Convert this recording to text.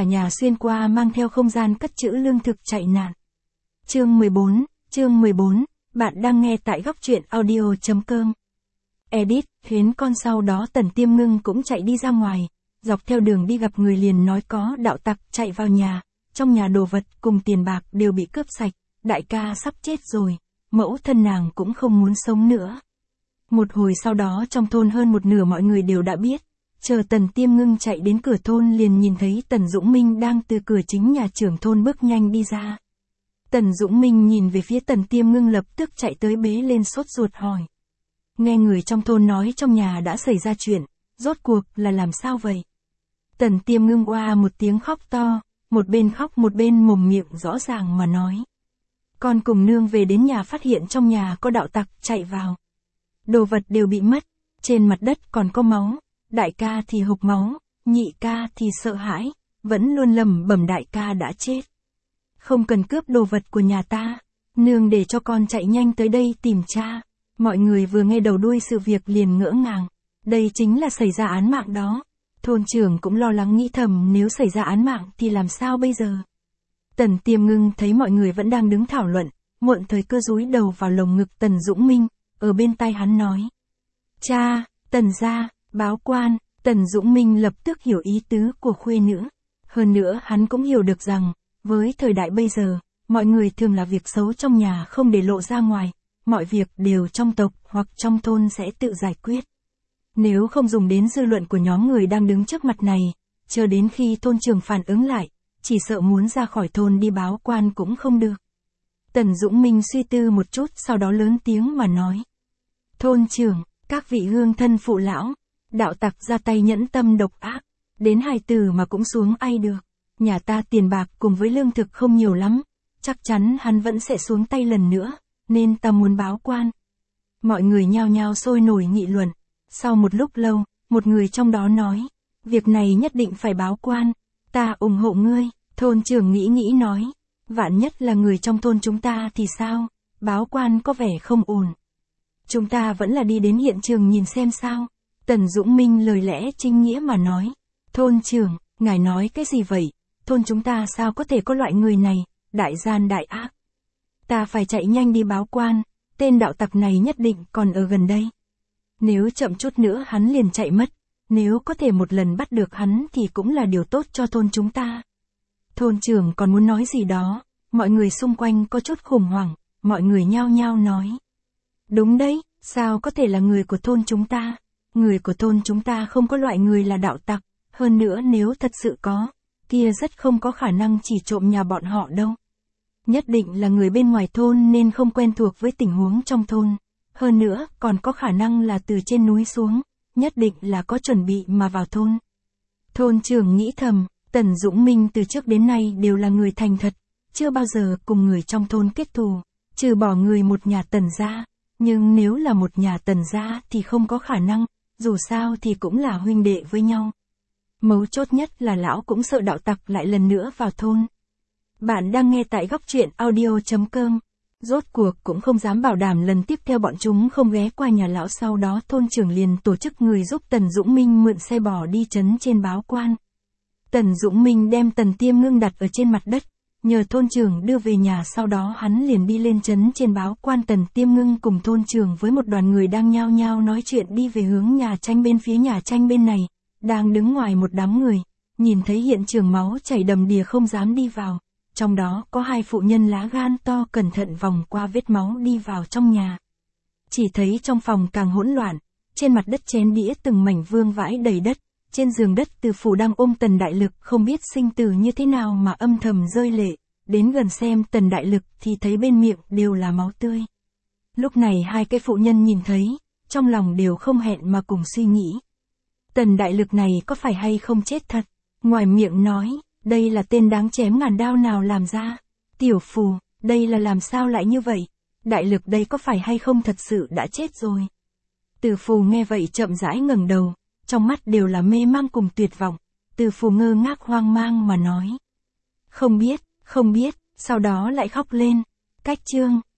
cả nhà xuyên qua mang theo không gian cất trữ lương thực chạy nạn. Chương 14, bạn đang nghe tại góc truyện audio.com. Edit, Thiến con sau đó Tần Tiêm Ngưng cũng chạy đi ra ngoài, dọc theo đường đi gặp người liền nói có đạo tặc chạy vào nhà, trong nhà đồ vật cùng tiền bạc đều bị cướp sạch, đại ca sắp chết rồi, mẫu thân nàng cũng không muốn sống nữa. Một hồi sau đó trong thôn hơn một nửa mọi người đều đã biết, chờ Tần Tiêm Ngưng chạy đến cửa thôn liền nhìn thấy Tần Dũng Minh đang từ cửa chính nhà trưởng thôn bước nhanh đi ra. Tần Dũng Minh nhìn về phía Tần Tiêm Ngưng lập tức chạy tới bế lên sốt ruột hỏi. Nghe người trong thôn nói trong nhà đã xảy ra chuyện, rốt cuộc là làm sao vậy? Tần Tiêm Ngưng oa một tiếng khóc to, một bên khóc một bên mồm miệng rõ ràng mà nói. Con cùng nương về đến nhà phát hiện trong nhà có đạo tặc chạy vào. Đồ vật đều bị mất, trên mặt đất còn có máu, đại ca thì hộc máu, nhị ca thì sợ hãi, vẫn luôn lẩm bẩm đại ca đã chết. Không cần cướp đồ vật của nhà ta, nương để cho con chạy nhanh tới đây tìm cha. Mọi người vừa nghe đầu đuôi sự việc liền ngỡ ngàng, đây chính là xảy ra án mạng đó. Thôn trưởng cũng lo lắng nghĩ thầm nếu xảy ra án mạng thì làm sao bây giờ. Tần Tiêm Ngưng thấy mọi người vẫn đang đứng thảo luận, muộn thời cơ dúi đầu vào lồng ngực Tần Dũng Minh, ở bên tai hắn nói. Cha, Tần gia, báo quan. Tần Dũng Minh lập tức hiểu ý tứ của khuê nữ. Hơn nữa hắn cũng hiểu được rằng, với thời đại bây giờ, mọi người thường là việc xấu trong nhà không để lộ ra ngoài, mọi việc đều trong tộc hoặc trong thôn sẽ tự giải quyết. Nếu không dùng đến dư luận của nhóm người đang đứng trước mặt này, chờ đến khi thôn trưởng phản ứng lại, chỉ sợ muốn ra khỏi thôn đi báo quan cũng không được. Tần Dũng Minh suy tư một chút sau đó lớn tiếng mà nói. Thôn trưởng, các vị hương thân phụ lão, đạo tặc ra tay nhẫn tâm độc ác, đến hài tử mà cũng xuống ai được. Nhà ta tiền bạc cùng với lương thực không nhiều lắm, chắc chắn hắn vẫn sẽ xuống tay lần nữa, nên ta muốn báo quan. Mọi người nhao nhao sôi nổi nghị luận. Sau một lúc lâu, một người trong đó nói, việc này nhất định phải báo quan, ta ủng hộ ngươi. Thôn trưởng nghĩ nói, vạn nhất là người trong thôn chúng ta thì sao, báo quan có vẻ không ổn. Chúng ta vẫn là đi đến hiện trường nhìn xem sao. Tần Dũng Minh lời lẽ chính nghĩa mà nói, thôn trưởng, ngài nói cái gì vậy, thôn chúng ta sao có thể có loại người này, đại gian đại ác. Ta phải chạy nhanh đi báo quan, tên đạo tặc này nhất định còn ở gần đây. Nếu chậm chút nữa hắn liền chạy mất, nếu có thể một lần bắt được hắn thì cũng là điều tốt cho thôn chúng ta. Thôn trưởng còn muốn nói gì đó, mọi người xung quanh có chút khủng hoảng, mọi người nhao nhao nói. Đúng đấy, sao có thể là người của thôn chúng ta? Người của thôn chúng ta không có loại người là đạo tặc, hơn nữa nếu thật sự có, kia rất không có khả năng chỉ trộm nhà bọn họ đâu. Nhất định là người bên ngoài thôn nên không quen thuộc với tình huống trong thôn. Hơn nữa, còn có khả năng là từ trên núi xuống, nhất định là có chuẩn bị mà vào thôn. Thôn trưởng nghĩ thầm, Tần Dũng Minh từ trước đến nay đều là người thành thật, chưa bao giờ cùng người trong thôn kết thù, trừ bỏ người một nhà Tần gia. Nhưng nếu là một nhà Tần gia thì không có khả năng, dù sao thì cũng là huynh đệ với nhau. Mấu chốt nhất là lão cũng sợ đạo tặc lại lần nữa vào thôn. Bạn đang nghe tại góc truyện audio.com. Rốt cuộc cũng không dám bảo đảm lần tiếp theo bọn chúng không ghé qua nhà lão, sau đó thôn trưởng liền tổ chức người giúp Tần Dũng Minh mượn xe bò đi trấn trên báo quan. Tần Dũng Minh đem Tần Tiêm Ngưng đặt ở trên mặt đất, nhờ thôn trưởng đưa về nhà, sau đó hắn liền đi lên trấn trên báo quan. Tần Tiêm Ngưng cùng thôn trưởng với một đoàn người đang nhao nhao nói chuyện đi về hướng nhà tranh. Bên phía nhà tranh bên này, đang đứng ngoài một đám người, nhìn thấy hiện trường máu chảy đầm đìa không dám đi vào. Trong đó có hai phụ nhân lá gan to cẩn thận vòng qua vết máu đi vào trong nhà. Chỉ thấy trong phòng càng hỗn loạn, trên mặt đất chén đĩa từng mảnh vương vãi đầy đất, trên giường đất Từ Phủ đang ôm Tần Đại Lực không biết sinh tử như thế nào mà âm thầm rơi lệ, đến gần xem Tần Đại Lực thì thấy bên miệng đều là máu tươi. Lúc này hai cái phụ nhân nhìn thấy, trong lòng đều không hẹn mà cùng suy nghĩ. Tần Đại Lực này có phải hay không chết thật? Ngoài miệng nói, đây là tên đáng chém ngàn đao nào làm ra? Tiểu Phù, đây là làm sao lại như vậy? Đại Lực đây có phải hay không thật sự đã chết rồi? Từ Phù nghe vậy chậm rãi ngẩng đầu, trong mắt đều là mê mang cùng tuyệt vọng. Từ Phù ngơ ngác hoang mang mà nói. Không biết, sau đó lại khóc lên. Cách chương.